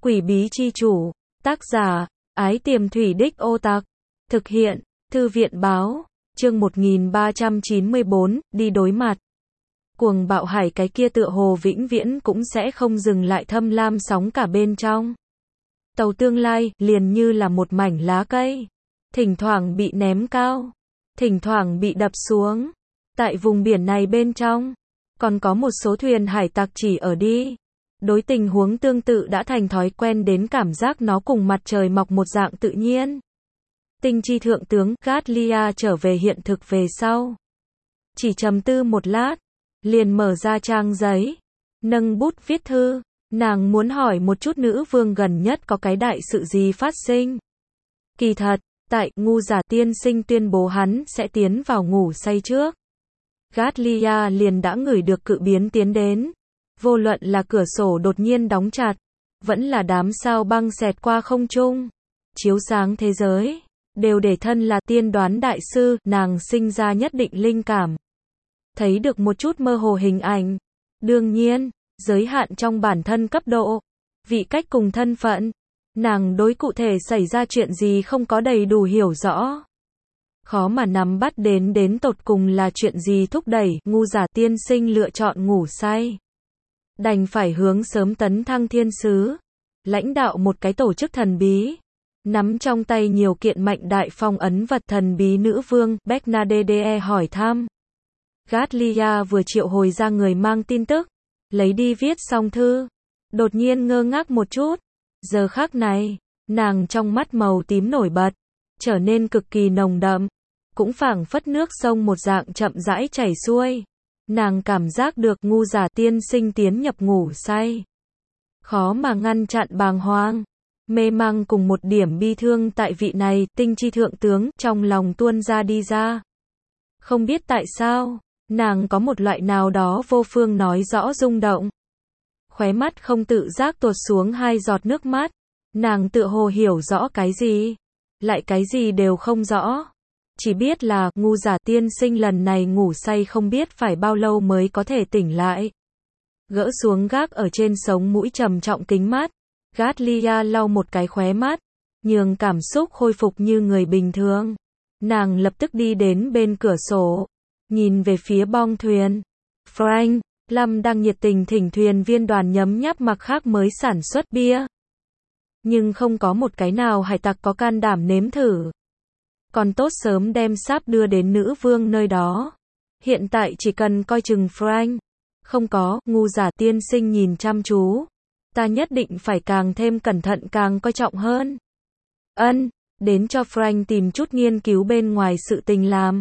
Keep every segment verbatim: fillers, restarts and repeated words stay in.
Quỷ bí chi chủ, tác giả, Ái Tiềm Thủy Đích Ô Tạc, thực hiện, Thư viện báo, chương một nghìn ba trăm chín mươi bốn, đi đối mặt. Cuồng bạo hải cái kia tựa hồ vĩnh viễn cũng sẽ không dừng lại thâm lam sóng cả bên trong. Tàu tương lai, liền như là một mảnh lá cây, thỉnh thoảng bị ném cao, thỉnh thoảng bị đập xuống. Tại vùng biển này bên trong, còn có một số thuyền hải tặc chỉ ở đi. Đối tình huống tương tự đã thành thói quen đến cảm giác nó cùng mặt trời mọc một dạng tự nhiên. Tinh chi thượng tướng Gatlia trở về hiện thực về sau. Chỉ trầm tư một lát, liền mở ra trang giấy, nâng bút viết thư. Nàng muốn hỏi một chút nữ vương gần nhất có cái đại sự gì phát sinh. Kỳ thật, tại ngu giả tiên sinh tuyên bố hắn sẽ tiến vào ngủ say trước, Gatlia liền đã ngửi được cự biến tiến đến. Vô luận là cửa sổ đột nhiên đóng chặt, vẫn là đám sao băng xẹt qua không trung, chiếu sáng thế giới, đều để thân là tiên đoán đại sư, nàng sinh ra nhất định linh cảm. Thấy được một chút mơ hồ hình ảnh. Đương nhiên, giới hạn trong bản thân cấp độ, vị cách cùng thân phận. Nàng đối cụ thể xảy ra chuyện gì không có đầy đủ hiểu rõ. Khó mà nắm bắt đến đến tột cùng là chuyện gì thúc đẩy ngu giả tiên sinh lựa chọn ngủ say. Đành phải hướng sớm tấn thăng thiên sứ, lãnh đạo một cái tổ chức thần bí, nắm trong tay nhiều kiện mạnh đại phong ấn vật thần bí nữ vương Bernadette hỏi thăm. Gatlia vừa triệu hồi ra người mang tin tức, lấy đi viết xong thư, đột nhiên ngơ ngác một chút. Giờ khắc này, nàng trong mắt màu tím nổi bật, trở nên cực kỳ nồng đậm, cũng phảng phất nước sông một dạng chậm rãi chảy xuôi. Nàng cảm giác được ngu giả tiên sinh tiến nhập ngủ say. Khó mà ngăn chặn bàng hoàng, mê mang cùng một điểm bi thương tại vị này tinh chi thượng tướng trong lòng tuôn ra đi ra. Không biết tại sao, nàng có một loại nào đó vô phương nói rõ rung động. Khóe mắt không tự giác tuột xuống hai giọt nước mắt. Nàng tựa hồ hiểu rõ cái gì, lại cái gì đều không rõ. Chỉ biết là, ngu giả tiên sinh lần này ngủ say không biết phải bao lâu mới có thể tỉnh lại. Gỡ xuống gác ở trên sống mũi trầm trọng kính mắt, Gatlia lau một cái khóe mắt, nhường cảm xúc khôi phục như người bình thường. Nàng lập tức đi đến bên cửa sổ, nhìn về phía bong thuyền. Frank, Lâm đang nhiệt tình thỉnh thuyền viên đoàn nhấm nháp mặc khác mới sản xuất bia. Nhưng không có một cái nào hải tặc có can đảm nếm thử. Còn tốt sớm đem sáp đưa đến nữ vương nơi đó. Hiện tại chỉ cần coi chừng Frank. Không có, ngu giả tiên sinh nhìn chăm chú. Ta nhất định phải càng thêm cẩn thận càng coi trọng hơn. Ân, đến cho Frank tìm chút nghiên cứu bên ngoài sự tình làm.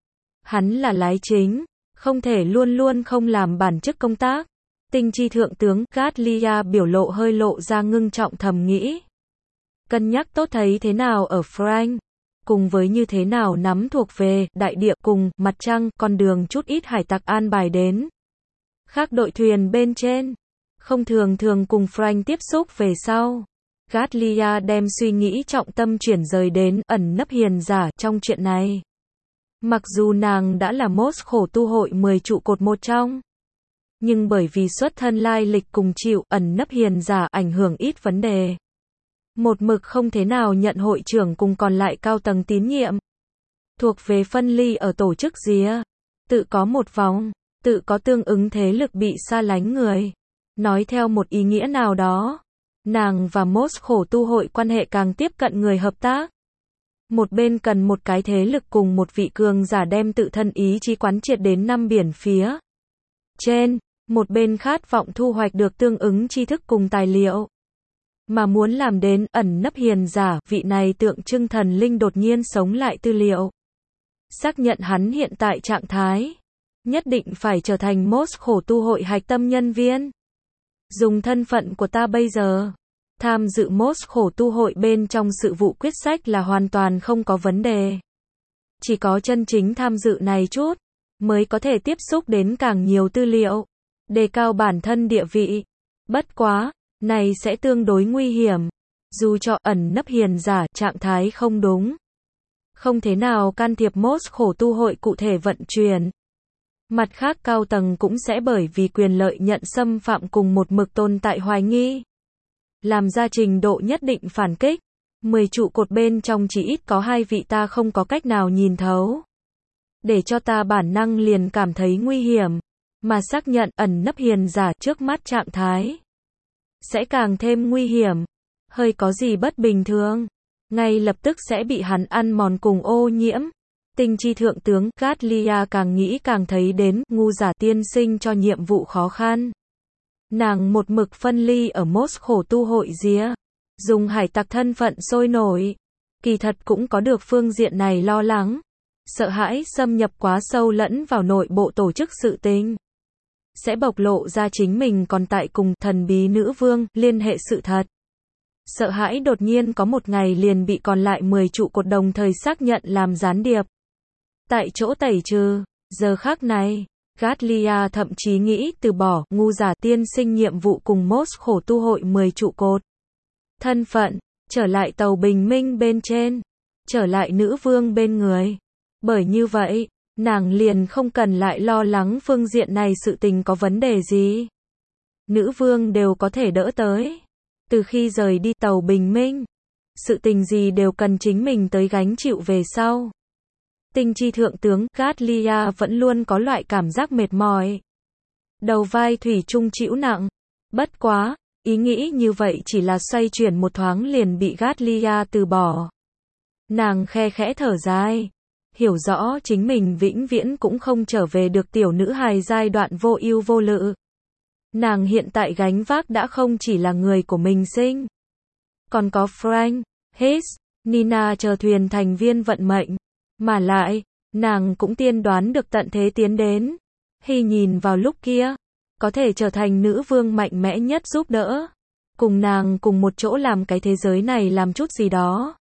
Hắn là lái chính, không thể luôn luôn không làm bản chức công tác. Tinh chi thượng tướng Gatlia biểu lộ hơi lộ ra ngưng trọng thầm nghĩ. Cân nhắc tốt thấy thế nào ở Frank, cùng với như thế nào nắm thuộc về đại địa cùng mặt trăng con đường chút ít hải tặc an bài đến. Khác đội thuyền bên trên, không thường thường cùng Frank tiếp xúc về sau. Gatlia đem suy nghĩ trọng tâm chuyển rời đến ẩn nấp hiền giả trong chuyện này. Mặc dù nàng đã là Mốt khổ tu hội mười trụ cột một trong, nhưng bởi vì xuất thân lai lịch cùng chịu ẩn nấp hiền giả ảnh hưởng ít vấn đề. Một mực không thế nào nhận hội trưởng cùng còn lại cao tầng tín nhiệm. Thuộc về phân ly ở tổ chức rìa. Tự có một vòng, tự có tương ứng thế lực bị xa lánh người. Nói theo một ý nghĩa nào đó, nàng và Mốt khổ tu hội quan hệ càng tiếp cận người hợp tác. Một bên cần một cái thế lực cùng một vị cường giả đem tự thân ý chí quán triệt đến năm biển phía trên, một bên khát vọng thu hoạch được tương ứng tri thức cùng tài liệu. Mà muốn làm đến ẩn nấp hiền giả, vị này tượng trưng thần linh đột nhiên sống lại tư liệu. Xác nhận hắn hiện tại trạng thái. Nhất định phải trở thành Mốt khổ tu hội hạch tâm nhân viên. Dùng thân phận của ta bây giờ, tham dự Mốt khổ tu hội bên trong sự vụ quyết sách là hoàn toàn không có vấn đề. Chỉ có chân chính tham dự này chút, mới có thể tiếp xúc đến càng nhiều tư liệu, đề cao bản thân địa vị. Bất quá, này sẽ tương đối nguy hiểm, dù cho ẩn nấp hiền giả trạng thái không đúng. Không thế nào can thiệp Mốt khổ tu hội cụ thể vận chuyển. Mặt khác cao tầng cũng sẽ bởi vì quyền lợi nhận xâm phạm cùng một mực tồn tại hoài nghi. làm ra trình độ nhất định phản kích. Mười trụ cột bên trong chỉ ít có hai vị ta không có cách nào nhìn thấu. Để cho ta bản năng liền cảm thấy nguy hiểm, mà xác nhận ẩn nấp hiền giả trước mắt trạng thái. Sẽ càng thêm nguy hiểm. Hơi có gì bất bình thường, ngay lập tức sẽ bị hắn ăn mòn cùng ô nhiễm. Tinh chi thượng tướng Gatlia càng nghĩ càng thấy đến ngu giả tiên sinh cho nhiệm vụ khó khăn. Nàng một mực phân ly ở Mốt khổ tu hội día, dùng hải tặc thân phận sôi nổi. Kỳ thật cũng có được phương diện này lo lắng, sợ hãi xâm nhập quá sâu lẫn vào nội bộ tổ chức sự tình. Sẽ bộc lộ ra chính mình còn tại cùng thần bí nữ vương liên hệ sự thật. Sợ hãi đột nhiên có một ngày liền bị còn lại mười trụ cột đồng thời xác nhận làm gián điệp. Tại chỗ tẩy trừ, giờ khắc này, Gatlia thậm chí nghĩ từ bỏ ngu giả tiên sinh nhiệm vụ cùng Mốt khổ tu hội mười trụ cột. Thân phận, trở lại tàu bình minh bên trên, trở lại nữ vương bên người. Bởi như vậy, nàng liền không cần lại lo lắng phương diện này sự tình có vấn đề gì. Nữ vương đều có thể đỡ tới. Từ khi rời đi tàu bình minh, sự tình gì đều cần chính mình tới gánh chịu về sau. Tinh chi thượng tướng Gatlia vẫn luôn có loại cảm giác mệt mỏi. Đầu vai thủy chung chịu nặng. Bất quá, ý nghĩ như vậy chỉ là xoay chuyển một thoáng liền bị Gatlia từ bỏ. Nàng khe khẽ thở dài, hiểu rõ chính mình vĩnh viễn cũng không trở về được tiểu nữ hài giai đoạn vô ưu vô lự. Nàng hiện tại gánh vác đã không chỉ là người của mình sinh, còn có Frank, Hayes, Nina chờ thuyền thành viên vận mệnh. Mà lại, nàng cũng tiên đoán được tận thế tiến đến. Hy nhìn vào lúc kia, có thể trở thành nữ vương mạnh mẽ nhất giúp đỡ. Cùng nàng cùng một chỗ làm cái thế giới này làm chút gì đó.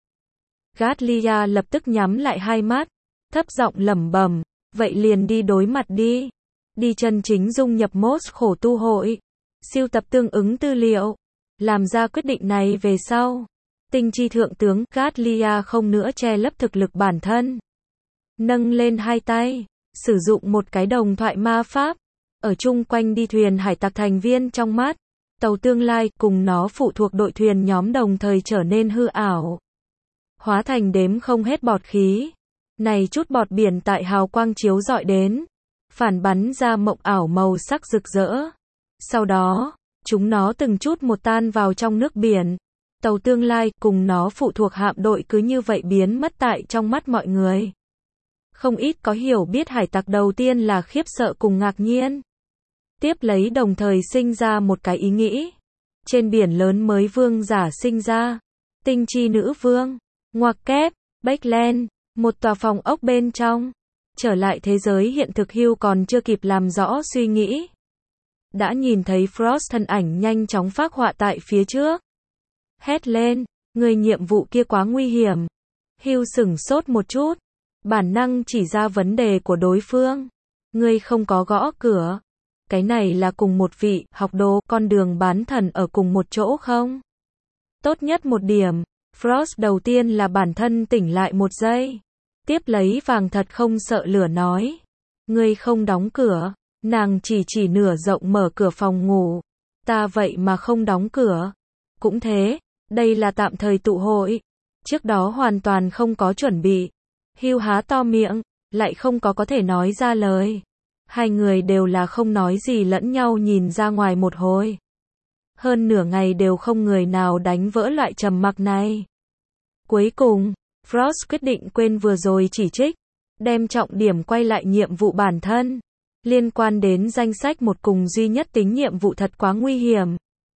Gatlia lập tức nhắm lại hai mắt, thấp giọng lẩm bẩm, vậy liền đi đối mặt đi. Đi chân chính dung nhập Mốt khổ tu hội, siêu tập tương ứng tư liệu, làm ra quyết định này về sau. Tinh chi thượng tướng Gatlia không nữa che lấp thực lực bản thân. Nâng lên hai tay, sử dụng một cái đồng thoại ma pháp, ở chung quanh đi thuyền hải tặc thành viên trong mắt, tàu tương lai cùng nó phụ thuộc đội thuyền nhóm đồng thời trở nên hư ảo. Hóa thành đếm không hết bọt khí. Này chút bọt biển tại hào quang chiếu rọi đến, phản bắn ra mộng ảo màu sắc rực rỡ. Sau đó, chúng nó từng chút một tan vào trong nước biển. Tàu tương lai cùng nó phụ thuộc hạm đội cứ như vậy biến mất tại trong mắt mọi người. Không ít có hiểu biết hải tặc đầu tiên là khiếp sợ cùng ngạc nhiên. Tiếp lấy đồng thời sinh ra một cái ý nghĩ. Trên biển lớn mới vương giả sinh ra. Tinh chi nữ vương. Ngoặc kép, Backland, một tòa phòng ốc bên trong. Trở lại thế giới hiện thực Hugh còn chưa kịp làm rõ suy nghĩ. Đã nhìn thấy Frost thân ảnh nhanh chóng phác họa tại phía trước. Hét lên, người nhiệm vụ kia quá nguy hiểm. Hugh sửng sốt một chút. Bản năng chỉ ra vấn đề của đối phương. Ngươi không có gõ cửa. Cái này là cùng một vị, học đồ, con đường bán thần ở cùng một chỗ không? Tốt nhất một điểm. Frost đầu tiên là bản thân tỉnh lại một giây. Tiếp lấy vàng thật không sợ lửa nói. Ngươi không đóng cửa. Nàng chỉ chỉ nửa rộng mở cửa phòng ngủ. Ta vậy mà không đóng cửa. Cũng thế, đây là tạm thời tụ hội. Trước đó hoàn toàn không có chuẩn bị. Hugh há to miệng, lại không có có thể nói ra lời. Hai người đều là không nói gì lẫn nhau nhìn ra ngoài một hồi. Hơn nửa ngày đều không người nào đánh vỡ loại trầm mặc này. Cuối cùng, Frost quyết định quên vừa rồi chỉ trích, đem trọng điểm quay lại nhiệm vụ bản thân. Liên quan đến danh sách một cùng duy nhất tính nhiệm vụ thật quá nguy hiểm.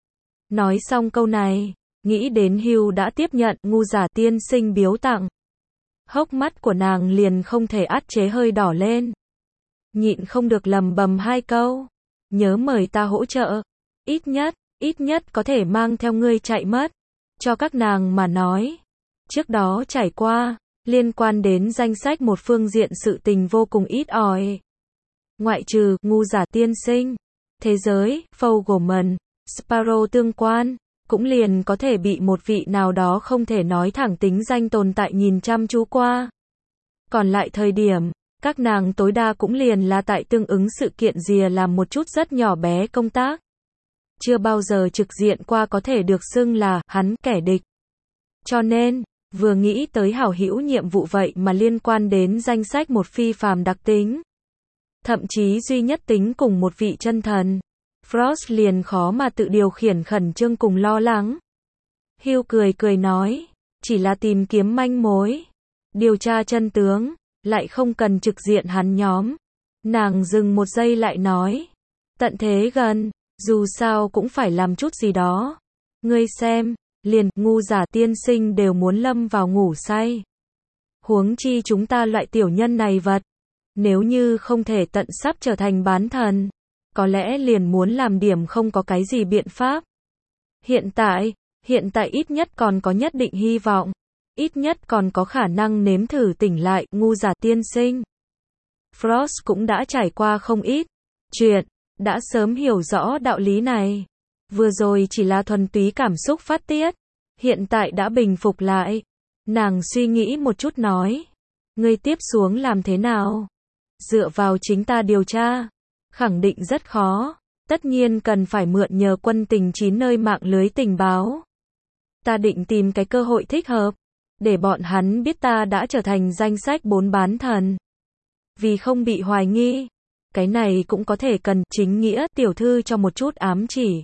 Nói xong câu này, nghĩ đến Hugh đã tiếp nhận ngu giả tiên sinh biếu tặng. Hốc mắt của nàng liền không thể át chế hơi đỏ lên. Nhịn không được lầm bầm hai câu. Nhớ mời ta hỗ trợ. Ít nhất, ít nhất có thể mang theo ngươi chạy mất. Cho các nàng mà nói. Trước đó trải qua, liên quan đến danh sách một phương diện sự tình vô cùng ít ỏi. Ngoại trừ, ngu giả tiên sinh, thế giới, Fogelman, Sparrow tương quan, cũng liền có thể bị một vị nào đó không thể nói thẳng tính danh tồn tại nhìn chăm chú qua. Còn lại thời điểm, các nàng tối đa cũng liền là tại tương ứng sự kiện rìa làm một chút rất nhỏ bé công tác. chưa bao giờ trực diện qua có thể được xưng là hắn kẻ địch. Cho nên, vừa nghĩ tới hảo hữu nhiệm vụ vậy mà liên quan đến danh sách một phi phàm đặc tính, thậm chí duy nhất tính cùng một vị chân thần, Frost liền khó mà tự điều khiển khẩn trương cùng lo lắng. Hugh cười cười nói, chỉ là tìm kiếm manh mối, điều tra chân tướng, lại không cần trực diện hắn nhóm. Nàng dừng một giây lại nói, tận thế gần, dù sao cũng phải làm chút gì đó. Ngươi xem, liền ngu giả tiên sinh đều muốn lâm vào ngủ say. Huống chi chúng ta loại tiểu nhân này vật, nếu như không thể tận sắp trở thành bán thần, có lẽ liền muốn làm điểm không có cái gì biện pháp. Hiện tại, hiện tại ít nhất còn có nhất định hy vọng, ít nhất còn có khả năng nếm thử tỉnh lại, ngu giả tiên sinh. Frost cũng đã trải qua không ít chuyện, đã sớm hiểu rõ đạo lý này. Vừa rồi chỉ là thuần túy cảm xúc phát tiết, hiện tại đã bình phục lại. Nàng suy nghĩ một chút nói, ngươi tiếp xuống làm thế nào? Dựa vào chính ta điều tra, khẳng định rất khó, tất nhiên cần phải mượn nhờ quân tình chín nơi mạng lưới tình báo. Ta định tìm cái cơ hội thích hợp, để bọn hắn biết ta đã trở thành danh sách bốn bán thần. Vì không bị hoài nghi, cái này cũng có thể cần chính nghĩa tiểu thư cho một chút ám chỉ.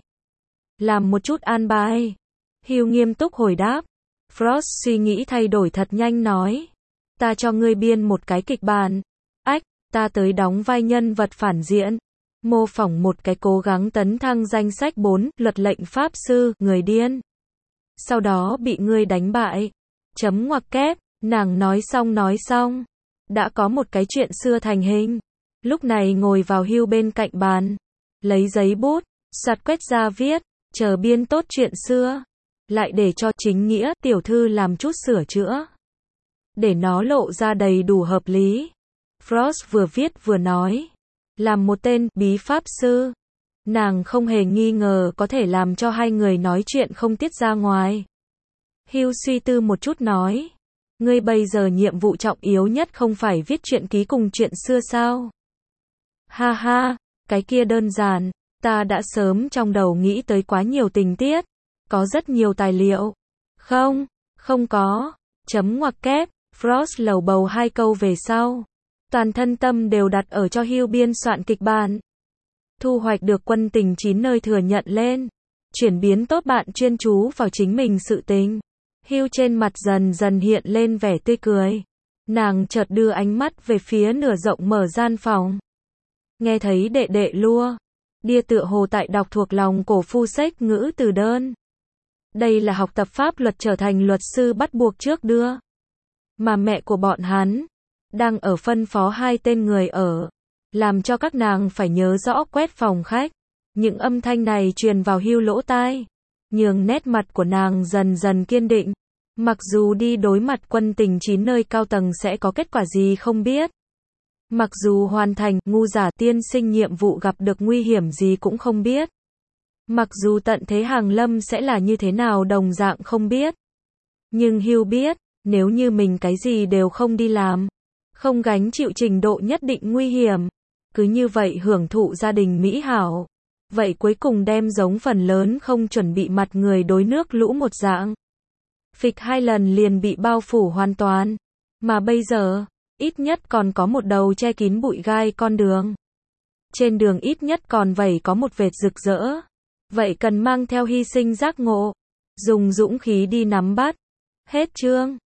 Làm một chút an bài. Hugh nghiêm túc hồi đáp. Frost suy nghĩ thay đổi thật nhanh nói. Ta cho ngươi biên một cái kịch bản. Ách, ta tới đóng vai nhân vật phản diện. Mô phỏng một cái cố gắng tấn thăng danh sách bốn, luật lệnh pháp sư, người điên. Sau đó bị ngươi đánh bại. Chấm ngoặc kép, nàng nói xong nói xong. Đã có một cái chuyện xưa thành hình. Lúc này ngồi vào Hugh bên cạnh bàn. Lấy giấy bút, soạt quét ra viết, chờ biên tốt chuyện xưa. Lại để cho chính nghĩa tiểu thư làm chút sửa chữa. Để nó lộ ra đầy đủ hợp lý. Frost vừa viết vừa nói. Làm một tên bí pháp sư. Nàng không hề nghi ngờ có thể làm cho hai người nói chuyện không tiết ra ngoài. Hugh suy tư một chút nói. Ngươi bây giờ nhiệm vụ trọng yếu nhất không phải viết truyện ký cùng chuyện xưa sao? Ha ha, cái kia đơn giản, ta đã sớm trong đầu nghĩ tới quá nhiều tình tiết, có rất nhiều tài liệu. Không, không có, chấm ngoặc kép, Frost lầu bầu hai câu về sau. Toàn thân tâm đều đặt ở cho Hugh biên soạn kịch bản. Thu hoạch được quân tình chín nơi thừa nhận lên. Chuyển biến tốt bạn chuyên chú vào chính mình sự tình. Hugh trên mặt dần dần hiện lên vẻ tươi cười. Nàng chợt đưa ánh mắt về phía nửa rộng mở gian phòng. Nghe thấy đệ đệ lua. Đia tựa hồ tại đọc thuộc lòng cổ phu sách ngữ từ đơn. Đây là học tập pháp luật trở thành luật sư bắt buộc trước đưa. Mà mẹ của bọn hắn đang ở phân phó hai tên người ở. Làm cho các nàng phải nhớ rõ quét phòng khách. Những âm thanh này truyền vào Hugh lỗ tai. Nhường nét mặt của nàng dần dần kiên định. Mặc dù đi đối mặt quân tình chín nơi cao tầng sẽ có kết quả gì không biết. Mặc dù hoàn thành ngu giả tiên sinh nhiệm vụ gặp được nguy hiểm gì cũng không biết. Mặc dù tận thế hàng lâm sẽ là như thế nào đồng dạng không biết. Nhưng Hugh biết, nếu như mình cái gì đều không đi làm, không gánh chịu trình độ nhất định nguy hiểm, cứ như vậy hưởng thụ gia đình mỹ hảo. Vậy cuối cùng đem giống phần lớn không chuẩn bị mặt người đối nước lũ một dạng. Phịch hai lần liền bị bao phủ hoàn toàn. Mà bây giờ, ít nhất còn có một đầu che kín bụi gai con đường. Trên đường ít nhất còn vẩy có một vệt rực rỡ. Vậy cần mang theo hy sinh giác ngộ. Dùng dũng khí đi nắm bắt. Hết chương.